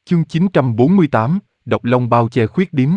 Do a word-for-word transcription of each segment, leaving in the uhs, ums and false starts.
Chương chín trăm bốn mươi tám, độc long bao che khuyết điếm.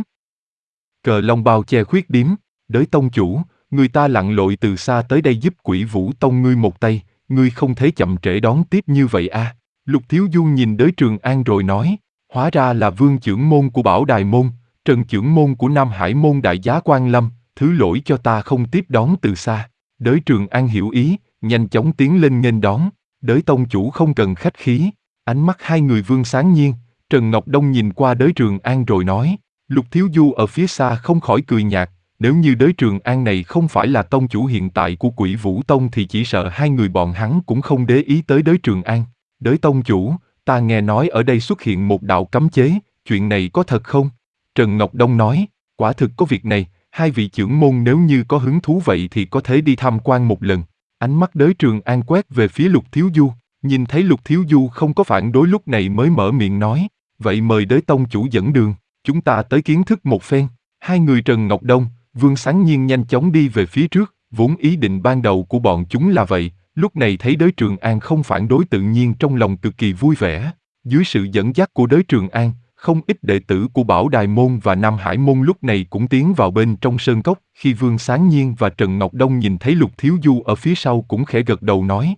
Cờ long bao che khuyết điếm, đới tông chủ, người ta lặn lội từ xa tới đây giúp Quỷ Vũ Tông ngươi một tay, ngươi không thể chậm trễ đón tiếp như vậy à? Lục Thiếu Du nhìn đới Trường An rồi nói, hóa ra là Vương trưởng môn của Bảo Đài môn, Trần trưởng môn của Nam Hải môn Đại Giá Quan Lâm, thứ lỗi cho ta không tiếp đón từ xa. Đới Trường An hiểu ý, nhanh chóng tiến lên nghênh đón, đới tông chủ không cần khách khí. Ánh mắt hai người Vương Sáng Nhiên, Trần Ngọc Đông nhìn qua đới Trường An rồi nói, Lục Thiếu Du ở phía xa không khỏi cười nhạt, nếu như đới Trường An này không phải là tông chủ hiện tại của Quỷ Vũ Tông thì chỉ sợ hai người bọn hắn cũng không để ý tới đới Trường An. Đới tông chủ, ta nghe nói ở đây xuất hiện một đạo cấm chế, chuyện này có thật không? Trần Ngọc Đông nói, quả thực có việc này, hai vị trưởng môn nếu như có hứng thú vậy thì có thể đi tham quan một lần. Ánh mắt đới Trường An quét về phía Lục Thiếu Du, nhìn thấy Lục Thiếu Du không có phản đối lúc này mới mở miệng nói, vậy mời đới tông chủ dẫn đường, chúng ta tới kiến thức một phen. Hai người Trần Ngọc Đông, Vương Sáng Nhiên nhanh chóng đi về phía trước, vốn ý định ban đầu của bọn chúng là vậy, lúc này thấy đới Trường An không phản đối tự nhiên trong lòng cực kỳ vui vẻ. Dưới sự dẫn dắt của đới Trường An, không ít đệ tử của Bảo Đài môn và Nam Hải môn lúc này cũng tiến vào bên trong sơn cốc. Khi Vương Sáng Nhiên và Trần Ngọc Đông nhìn thấy Lục Thiếu Du ở phía sau cũng khẽ gật đầu nói,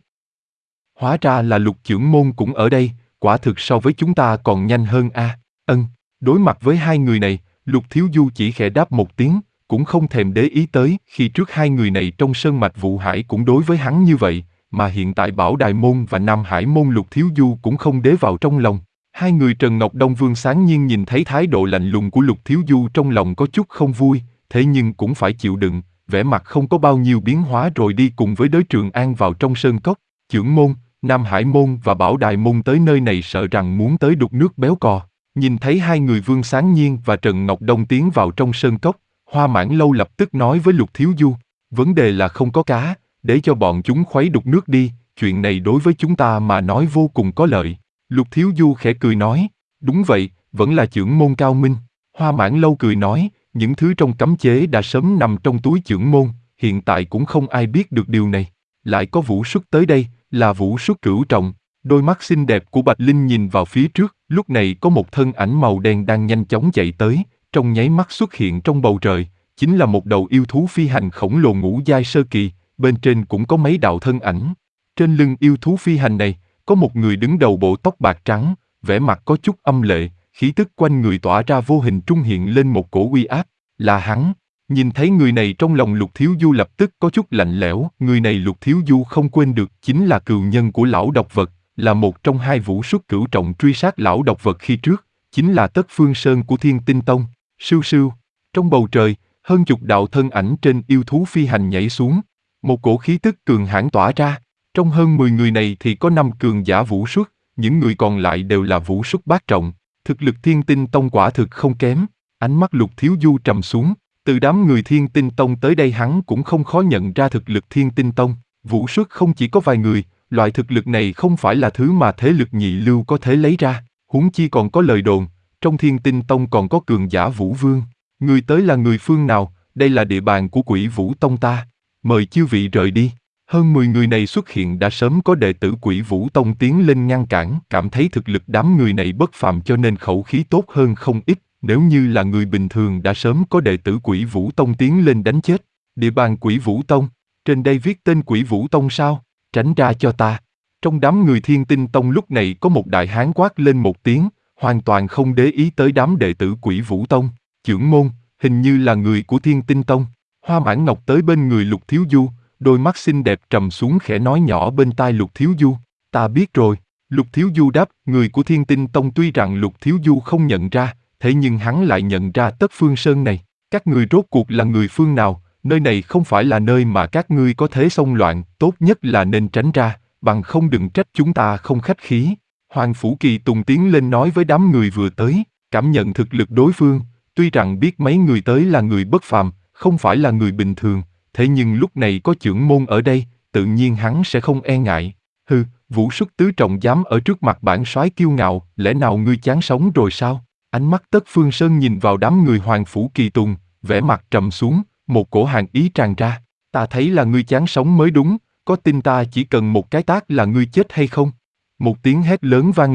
hóa ra là Lục trưởng môn cũng ở đây, quả thực so với chúng ta còn nhanh hơn a. À. Ân, đối mặt với hai người này, Lục Thiếu Du chỉ khẽ đáp một tiếng, cũng không thèm để ý tới. Khi trước hai người này trong sơn mạch Vụ Hải cũng đối với hắn như vậy, mà hiện tại Bảo Đài môn và Nam Hải môn Lục Thiếu Du cũng không đế vào trong lòng. Hai người Trần Ngọc Đông Vương Sáng Nhiên nhìn thấy thái độ lạnh lùng của Lục Thiếu Du trong lòng có chút không vui, thế nhưng cũng phải chịu đựng, vẻ mặt không có bao nhiêu biến hóa rồi đi cùng với đới Trường An vào trong sơn cốc. Chưởng môn, Nam Hải môn và Bảo Đài môn tới nơi này sợ rằng muốn tới đục nước béo cò. Nhìn thấy hai người Vương Sáng Nhiên và Trần Ngọc Đông tiến vào trong sơn cốc, Hoa Mãn Lâu lập tức nói với Lục Thiếu Du, vấn đề là không có cá, để cho bọn chúng khuấy đục nước đi, chuyện này đối với chúng ta mà nói vô cùng có lợi. Lục Thiếu Du khẽ cười nói, đúng vậy, vẫn là chưởng môn cao minh. Hoa Mãn Lâu cười nói, những thứ trong cấm chế đã sớm nằm trong túi chưởng môn, hiện tại cũng không ai biết được điều này. Lại có Vũ Xuất tới đây, là Vũ Xuất cửu trọng. Đôi mắt xinh đẹp của Bạch Linh nhìn vào phía trước, lúc này có một thân ảnh màu đen đang nhanh chóng chạy tới, trong nháy mắt xuất hiện trong bầu trời, chính là một đầu yêu thú phi hành khổng lồ ngũ giai sơ kỳ, bên trên cũng có mấy đạo thân ảnh. Trên lưng yêu thú phi hành này, có một người đứng đầu bộ tóc bạc trắng, vẻ mặt có chút âm lệ, khí tức quanh người tỏa ra vô hình trung hiện lên một cổ uy áp, là hắn. Nhìn thấy người này trong lòng Lục Thiếu Du lập tức có chút lạnh lẽo, người này Lục Thiếu Du không quên được chính là cừu nhân của lão độc vật, là một trong hai Vũ Xuất cửu trọng truy sát lão độc vật khi trước, chính là Tất Phương Sơn của Thiên Tinh Tông. Sưu sưu, trong bầu trời, hơn chục đạo thân ảnh trên yêu thú phi hành nhảy xuống, một cổ khí tức cường hãn tỏa ra. Trong hơn mười người này thì có năm cường giả Vũ Xuất, những người còn lại đều là Vũ Xuất bát trọng, thực lực Thiên Tinh Tông quả thực không kém. Ánh mắt Lục Thiếu Du trầm xuống, từ đám người Thiên Tinh Tông tới đây hắn cũng không khó nhận ra thực lực Thiên Tinh Tông. Vũ Xuất không chỉ có vài người, loại thực lực này không phải là thứ mà thế lực nhị lưu có thể lấy ra, huống chi còn có lời đồn, trong Thiên Tinh Tông còn có cường giả Vũ Vương. Người tới là người phương nào, đây là địa bàn của Quỷ Vũ Tông ta, mời chư vị rời đi. Hơn mười người này xuất hiện đã sớm có đệ tử Quỷ Vũ Tông tiến lên ngăn cản, cảm thấy thực lực đám người này bất phàm cho nên khẩu khí tốt hơn không ít, nếu như là người bình thường đã sớm có đệ tử Quỷ Vũ Tông tiến lên đánh chết. Địa bàn Quỷ Vũ Tông, trên đây viết tên Quỷ Vũ Tông sao, tránh ra cho ta. Trong đám người Thiên Tinh Tông lúc này có một đại hán quát lên một tiếng, hoàn toàn không để ý tới đám đệ tử Quỷ Vũ Tông. Chưởng môn, hình như là người của Thiên Tinh Tông. Hoa Mãn Ngọc tới bên người Lục Thiếu Du, đôi mắt xinh đẹp trầm xuống khẽ nói nhỏ bên tai Lục Thiếu Du, ta biết rồi. Lục Thiếu Du đáp, người của Thiên Tinh Tông tuy rằng Lục Thiếu Du không nhận ra, thế nhưng hắn lại nhận ra Tất Phương Sơn này. Các người rốt cuộc là người phương nào, nơi này không phải là nơi mà các ngươi có thể xông loạn, tốt nhất là nên tránh ra, bằng không đừng trách chúng ta không khách khí. Hoàng Phủ Kỳ Tùng tiến lên nói với đám người vừa tới, cảm nhận thực lực đối phương, tuy rằng biết mấy người tới là người bất phàm, không phải là người bình thường, thế nhưng lúc này có chưởng môn ở đây, tự nhiên hắn sẽ không e ngại. Hừ, Vũ Xuất tứ trọng dám ở trước mặt bản soái kiêu ngạo, lẽ nào ngươi chán sống rồi sao? Ánh mắt Tất Phương Sơn nhìn vào đám người Hoàng Phủ Kỳ Tùng, vẻ mặt trầm xuống, một cổ hàn ý tràn ra. Ta thấy là ngươi chán sống mới đúng, có tin ta chỉ cần một cái tát là ngươi chết hay không? Một tiếng hét lớn vang lên,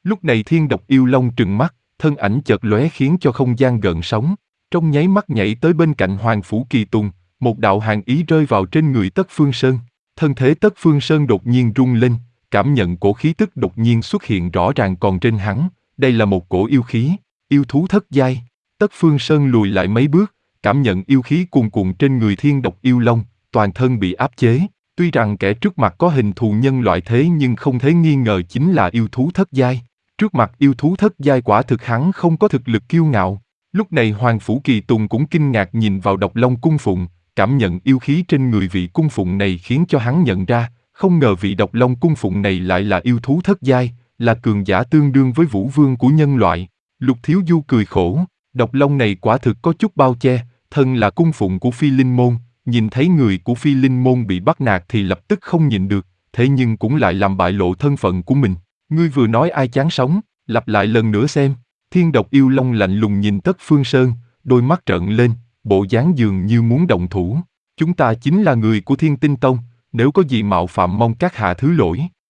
Lúc này Thiên Độc Yêu Long trừng mắt, thân ảnh chợt lóe khiến cho không gian gợn sóng, trong nháy mắt nhảy tới bên cạnh Hoàng Phủ Kỳ Tùng, một đạo hàn ý rơi vào trên người Tất Phương Sơn. Thân thế Tất Phương Sơn đột nhiên rung lên, cảm nhận cổ khí tức đột nhiên xuất hiện rõ ràng còn trên hắn, đây là một cổ yêu khí, yêu thú thất giai. Tất Phương Sơn lùi lại mấy bước, cảm nhận yêu khí cuồn cuộn trên người Thiên Độc Yêu Long, toàn thân bị áp chế. Tuy rằng kẻ trước mặt có hình thù nhân loại thế nhưng không thể nghi ngờ chính là yêu thú thất giai. Trước mặt yêu thú thất giai quả thực hắn không có thực lực kiêu ngạo. Lúc này Hoàng Phủ Kỳ Tùng cũng kinh ngạc nhìn vào Độc Long Cung Phụng, cảm nhận yêu khí trên người vị cung phụng này khiến cho hắn nhận ra, không ngờ vị Độc Long Cung Phụng này lại là yêu thú thất giai, là cường giả tương đương với vũ vương của nhân loại. Lục Thiếu Du cười khổ, Độc Long này quả thực có chút bao che, thân là cung phụng của Phi Linh Môn, nhìn thấy người của Phi Linh Môn bị bắt nạt thì lập tức không nhịn được, thế nhưng cũng lại làm bại lộ thân phận của mình. Ngươi vừa nói ai chán sống, lặp lại lần nữa xem. Thiên Độc Yêu Long lạnh lùng nhìn Tất Phương Sơn, đôi mắt trợn lên, bộ dáng dường như muốn động thủ. Chúng ta chính là người của Thiên Tinh Tông, nếu có gì mạo phạm mong các hạ thứ lỗi.